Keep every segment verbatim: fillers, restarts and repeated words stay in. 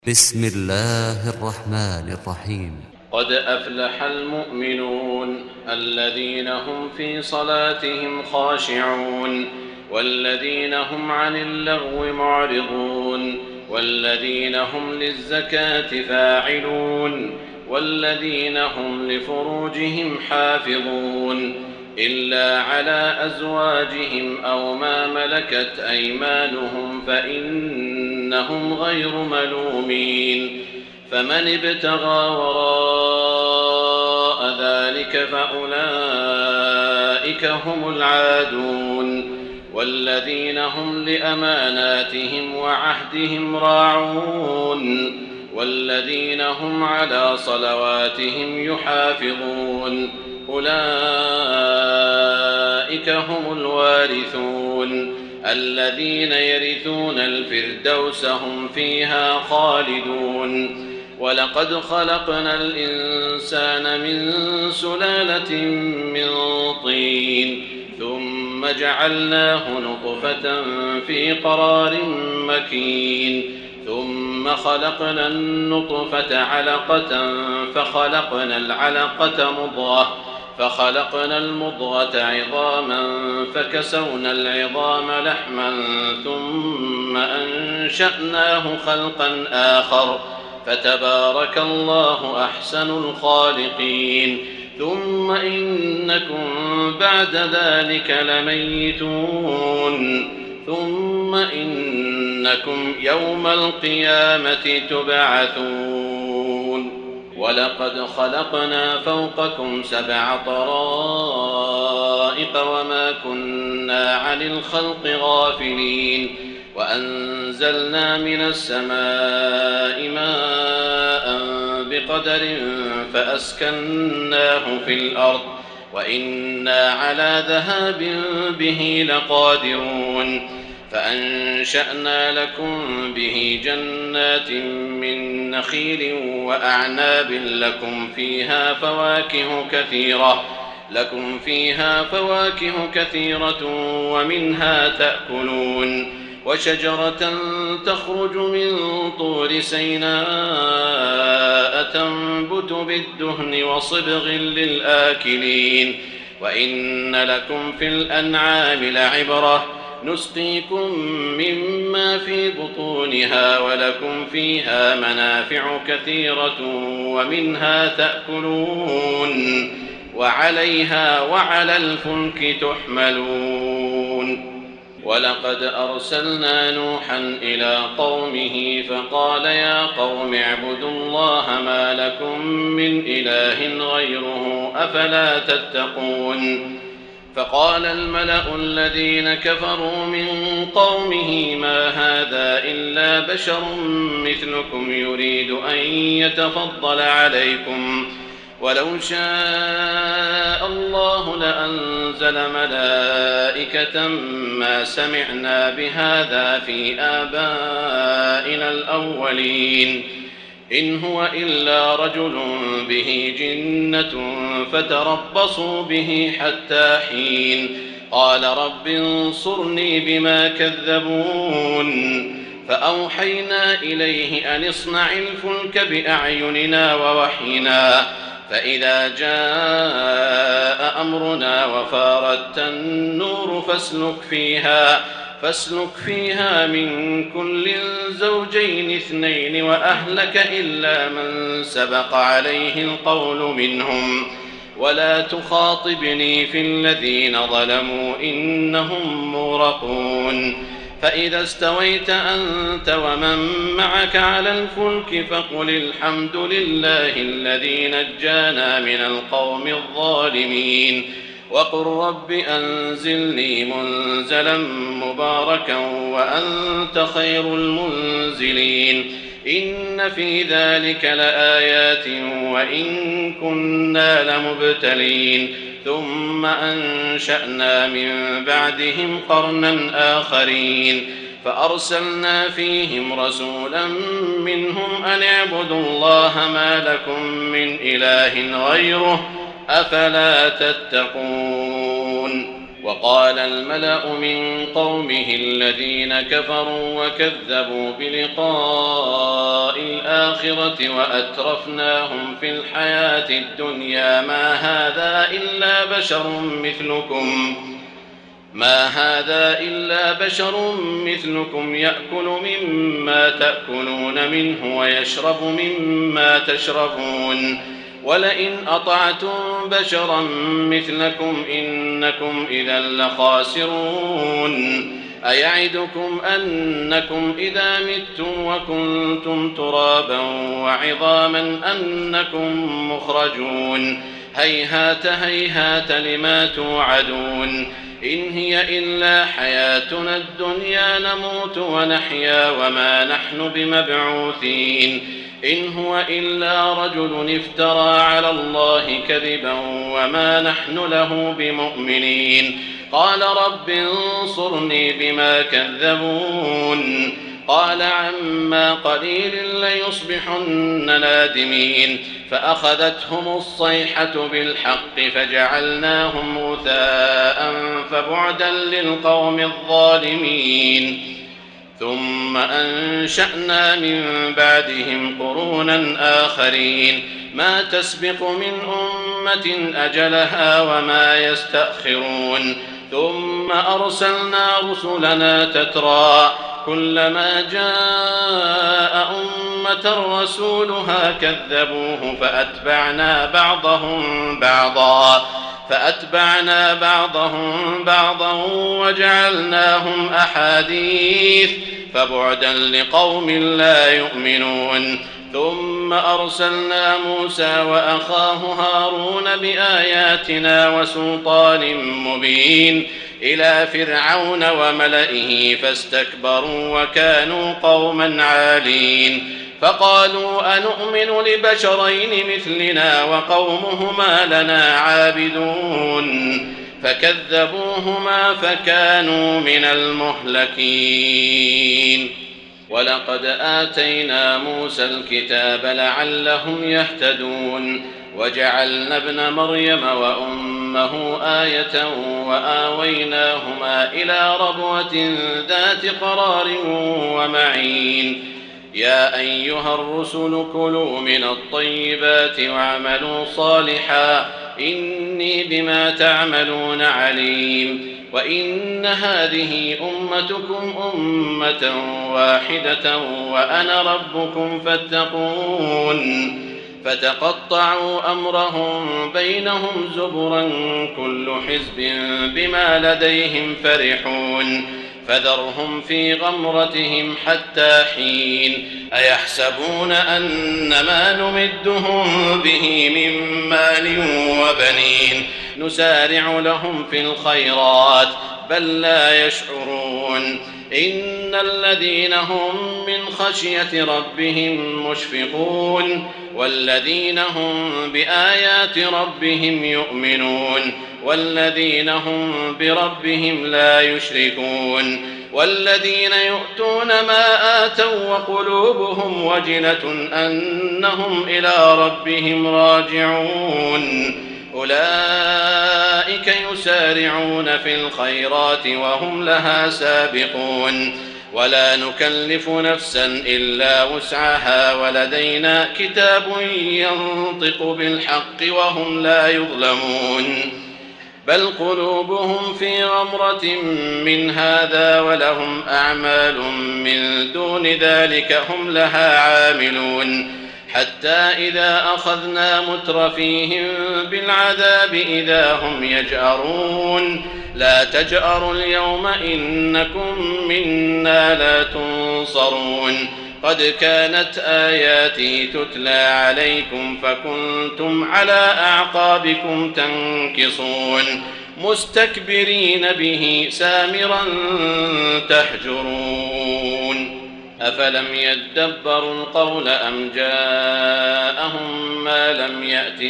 بسم الله الرحمن الرحيم. قد أفلح المؤمنون الذين هم في صلاتهم خاشعون والذين هم عن اللغو معرضون والذين هم للزكاة فاعلون والذين هم لفروجهم حافظون إلا على أزواجهم أو ما ملكت أيمانهم فإنهم غير ملومين. فمن ابتغى وراء ذلك فأولئك هم العادون والذين هم لأماناتهم وعهدهم راعون والذين هم على صلواتهم يحافظون أولئك هم الوارثون الذين يرثون الفردوس هم فيها خالدون. ولقد خلقنا الإنسان من سلالة من طين ثم جعلناه نطفة في قرار مكين ثم خلقنا النطفة علقة فخلقنا العلقة مضغة فخلقنا المضغة عظاما فكسونا العظام لحما ثم أنشأناه خلقا آخر فتبارك الله أحسن الخالقين. ثم إنكم بعد ذلك لميتون ثم إنكم يوم القيامة تبعثون. ولقد خلقنا فوقكم سبع طرائق وما كنا عن الخلق غافلين وأنزلنا من السماء ماء بقدر فأسكناه في الأرض وإنا على ذهاب به لقادرون. فأنشأنا لكم به جنات من نخيل وأعناب لكم فيها فواكه كثيرة لكم فيها فواكه كثيرة ومنها تأكلون. وشجرة تخرج من طور سيناء تنبت بالدهن وصبغ للآكلين. وإن لكم في الأنعام لعبرة نسقيكم مما في بطونها ولكم فيها منافع كثيرة ومنها تأكلون وعليها وعلى الفلك تحملون. ولقد أرسلنا نوحا إلى قومه فقال يا قوم اعبدوا الله ما لكم من إله غيره أفلا تتقون. فقال الملأ الذين كفروا من قومه ما هذا إلا بشر مثلكم يريد أن يتفضل عليكم ولو شاء الله لأنزل ملائكة ما سمعنا بهذا في آبائنا الأولين إن هو إلا رجل به جنة فتربصوا به حتى حين. قال رب انصرني بما كذبون. فأوحينا إليه أن اصنع الفلك بأعيننا ووحينا فإذا جاء أمرنا وفاردت النور فاسلك فيها فاسلك فيها من كل زوجين اثنين وأهلك إلا من سبق عليه القول منهم ولا تخاطبني في الذين ظلموا إنهم مغرقون. فإذا استويت أنت ومن معك على الفلك فقل الحمد لله الذي نجانا من القوم الظالمين وقل رب أنزلني منزلا مباركا وأنت خير المنزلين. إن في ذلك لآيات وإن كنا لمبتلين. ثم أنشأنا من بعدهم قرنا آخرين فأرسلنا فيهم رسولا منهم أن اعبدوا الله ما لكم من إله غيره أفلا تتقون. وقال الملأ من قومه الذين كفروا وكذبوا بلقاء الآخرة وأترفناهم في الحياة الدنيا ما هذا إلا بشر مثلكم ما هذا إلا بشر مثلكم يأكل مما تأكلون منه ويشرب مما تشربون ولئن أطعتم بشرا مثلكم إنكم إذا لخاسرون أيعدكم أنكم إذا متم وكنتم ترابا وعظاما أنكم مخرجون هيهات هيهات لما توعدون إن هي إلا حياتنا الدنيا نموت ونحيا وما نحن بمبعوثين إن هو إلا رجل افترى على الله كذبا وما نحن له بمؤمنين قال رب انصرني بما كذبون قال عما قليل ليصبحن نادمين فأخذتهم الصيحة بالحق فجعلناهم غثاء فبعدا للقوم الظالمين ثم أنشأنا من بعدهم قرونا آخرين ما تسبق من أمة أجلها وما يستأخرون ثم أرسلنا رسلنا تترى كلما جاء أمة رسولها كذبوه فأتبعنا بعضهم بعضا فأتبعنا بعضهم بعضا وجعلناهم أحاديث فبعدا لقوم لا يؤمنون ثم أرسلنا موسى وأخاه هارون بآياتنا وسلطان مبين إلى فرعون وملئه فاستكبروا وكانوا قوما عالين فقالوا أنؤمن لبشرين مثلنا وقومهما لنا عابدون فكذبوهما فكانوا من المهلكين ولقد آتينا موسى الكتاب لعلهم يهتدون وجعلنا ابن مريم وأمه آية وآويناهما إلى ربوة ذات قرار ومعين يا أيها الرسل كلوا من الطيبات واعملوا صالحا إني بما تعملون عليم وإن هذه أمتكم أمة واحدة وأنا ربكم فاتقون فتقطعوا أمرهم بينهم زبرا كل حزب بما لديهم فرحون فذرهم في غمرتهم حتى حين أيحسبون أن ما نمدهم به من مال وبنين نسارع لهم في الخيرات بل لا يشعرون إن الذين هم من خشية ربهم مشفقون والذين هم بآيات ربهم يؤمنون والذين هم بربهم لا يشركون والذين يؤتون ما آتوا وقلوبهم وجلة أنهم إلى ربهم راجعون أولئك يسارعون في الخيرات وهم لها سابقون ولا نكلف نفسا إلا وسعها ولدينا كتاب ينطق بالحق وهم لا يظلمون بل قلوبهم في غمرة من هذا ولهم أعمال من دون ذلك هم لها عاملون حتى إذا أخذنا مترفيهم بالعذاب إذا هم يجأرون لا تجأروا اليوم إنكم منا لا تنصرون قد كانت آياتي تتلى عليكم فكنتم على أعقابكم تنكصون مستكبرين به سامرا تهجرون أفلم يدبروا القول أم جاءهم ما لم يأت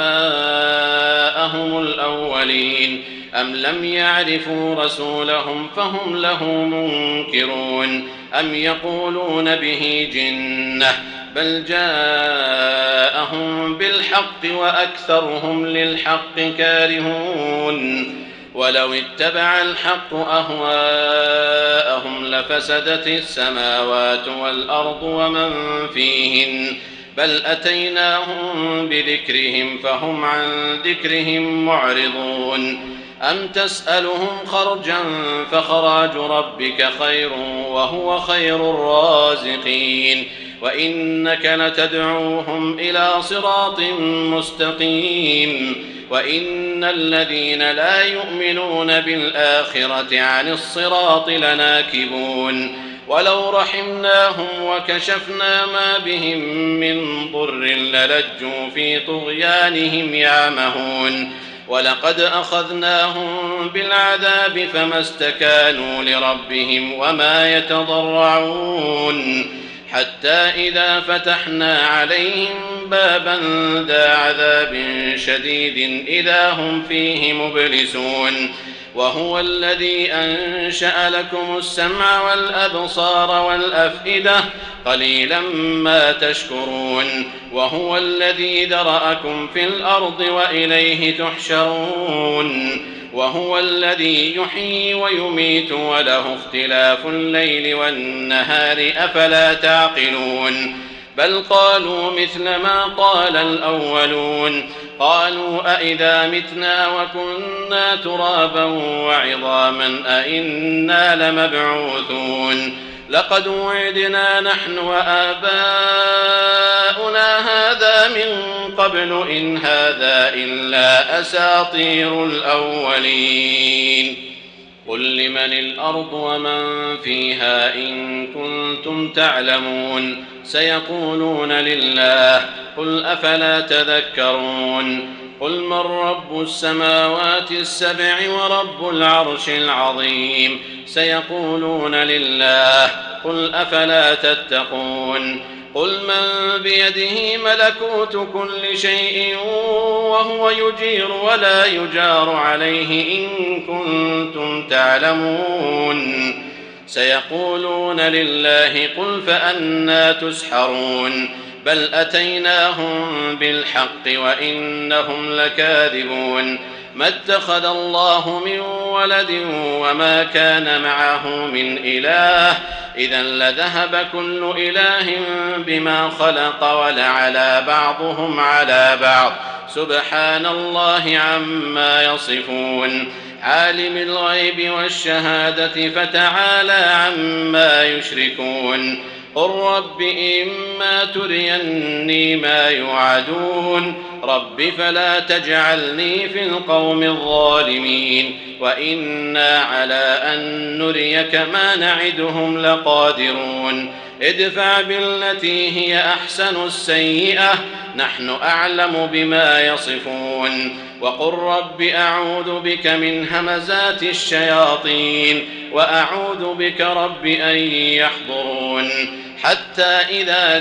آباءهم الأولين أم لم يعرفوا رسولهم فهم له منكرون أم يقولون به جنة بل جاءهم بالحق وأكثرهم للحق كارهون ولو اتبع الحق أهواءهم لفسدت السماوات والأرض ومن فيهن بل أتيناهم بذكرهم فهم عن ذكرهم معرضون أم تسألهم خرجا فخراج ربك خير وهو خير الرازقين وإنك لتدعوهم إلى صراط مستقيم وإن الذين لا يؤمنون بالآخرة عن الصراط لناكبون ولو رحمناهم وكشفنا ما بهم من ضر للجوا في طغيانهم يعمهون ولقد أخذناهم بالعذاب فما استكانوا لربهم وما يتضرعون حتى إذا فتحنا عليهم بابا ذا عذاب شديد إذا هم فيه مبلسون وهو الذي أنشأ لكم السمع والأبصار والأفئدة قليلا ما تشكرون وهو الذي ذرأكم في الأرض وإليه تحشرون وهو الذي يحيي ويميت وله اختلاف الليل والنهار أفلا تعقلون بل قالوا مثل ما قال الأولون قالوا أئذا متنا وكنا ترابا وعظاما أئنا لمبعوثون لقد وعدنا نحن وآباؤنا هذا من قبل إن هذا إلا أساطير الأولين قل لمن الأرض ومن فيها إن كنتم تعلمون سيقولون لله قل أفلا تذكرون قل من رب السماوات السبع ورب العرش العظيم سيقولون لله قل أفلا تتقون قل من بيده ملكوت كل شيء وهو يجير ولا يجار عليه إن كنتم تعلمون سيقولون لله قل فأنى تسحرون بل أتيناهم بالحق وإنهم لكاذبون ما اتخذ الله من ولد وما كان معه من إله إذا لذهب كل إله بما خلق ولعلى بعضهم على بعض سبحان الله عما يصفون عالم الغيب والشهادة فتعالى عما يشركون قل رب إما تريني ما يوعدون رب فلا تجعلني في القوم الظالمين وإنا على أن نريك ما نعدهم لقادرون ادفع بالتي هي أحسن السيئة نحن أعلم بما يصفون وقل رب أعوذ بك من همزات الشياطين وأعوذ بك رب أن يحضرون حتى إذا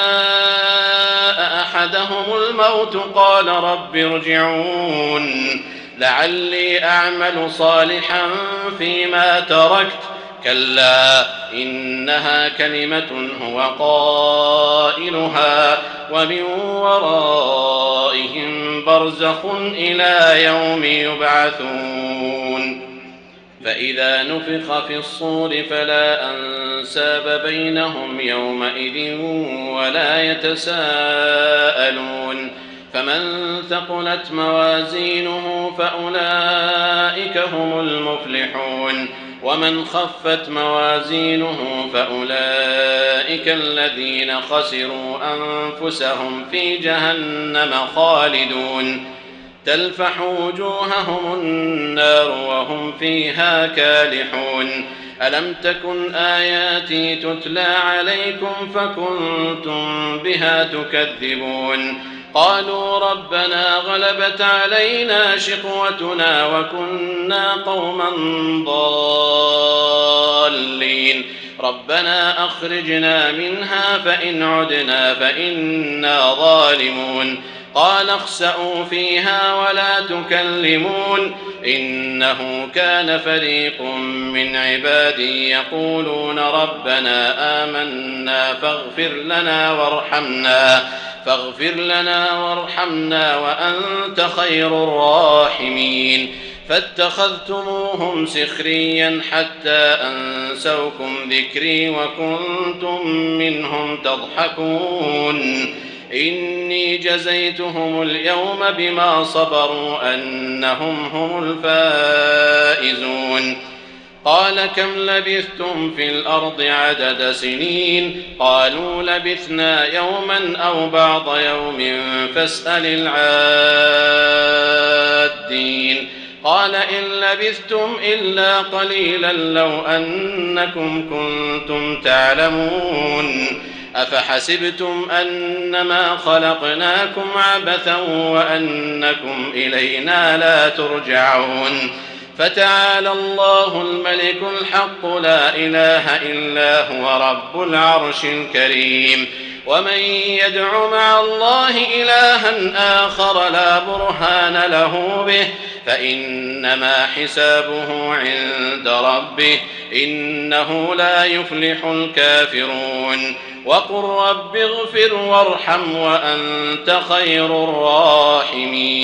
جاء أحدهم الموت قال رب ارجعون لعلي أعمل صالحا فيما تركت كلا إنها كلمة هو قائلها ومن ورائهم برزخ إلى يوم يبعثون فإذا نفخ في الصور فلا أنساب بينهم يومئذ ولا يتساءلون فمن ثقلت موازينه فأولئك هم المفلحون ومن خفت موازينه فأولئك الذين خسروا أنفسهم في جهنم خالدون تلفح وجوههم النار وهم فيها كالحون ألم تكن آياتي تتلى عليكم فكنتم بها تكذبون قالوا ربنا غلبت علينا شقوتنا وكنا قوما ضالين ربنا أخرجنا منها فإن عدنا فإنا ظالمون قال اخسئوا فيها ولا تكلمون إنه كان فريق من عبادي يقولون ربنا آمنا فاغفر لنا وارحمنا فاغفر لنا وارحمنا وأنت خير الراحمين فاتخذتموهم سخريا حتى أنسوكم ذكري وكنتم منهم تضحكون إني جزيتهم اليوم بما صبروا أنهم هم الفائزون قال كم لبثتم في الأرض عدد سنين قالوا لبثنا يوما أو بعض يوم فاسأل العادين قال إن لبثتم إلا قليلا لو أنكم كنتم تعلمون أفحسبتم أنما خلقناكم عبثا وأنكم إلينا لا ترجعون فتعالى الله الملك الحق لا إله إلا هو رب العرش الكريم ومن يدع مع الله إلها آخر لا برهان له به فإنما حسابه عند ربه إنه لا يفلح الكافرون وقل رب اغفر وارحم وأنت خير الراحمين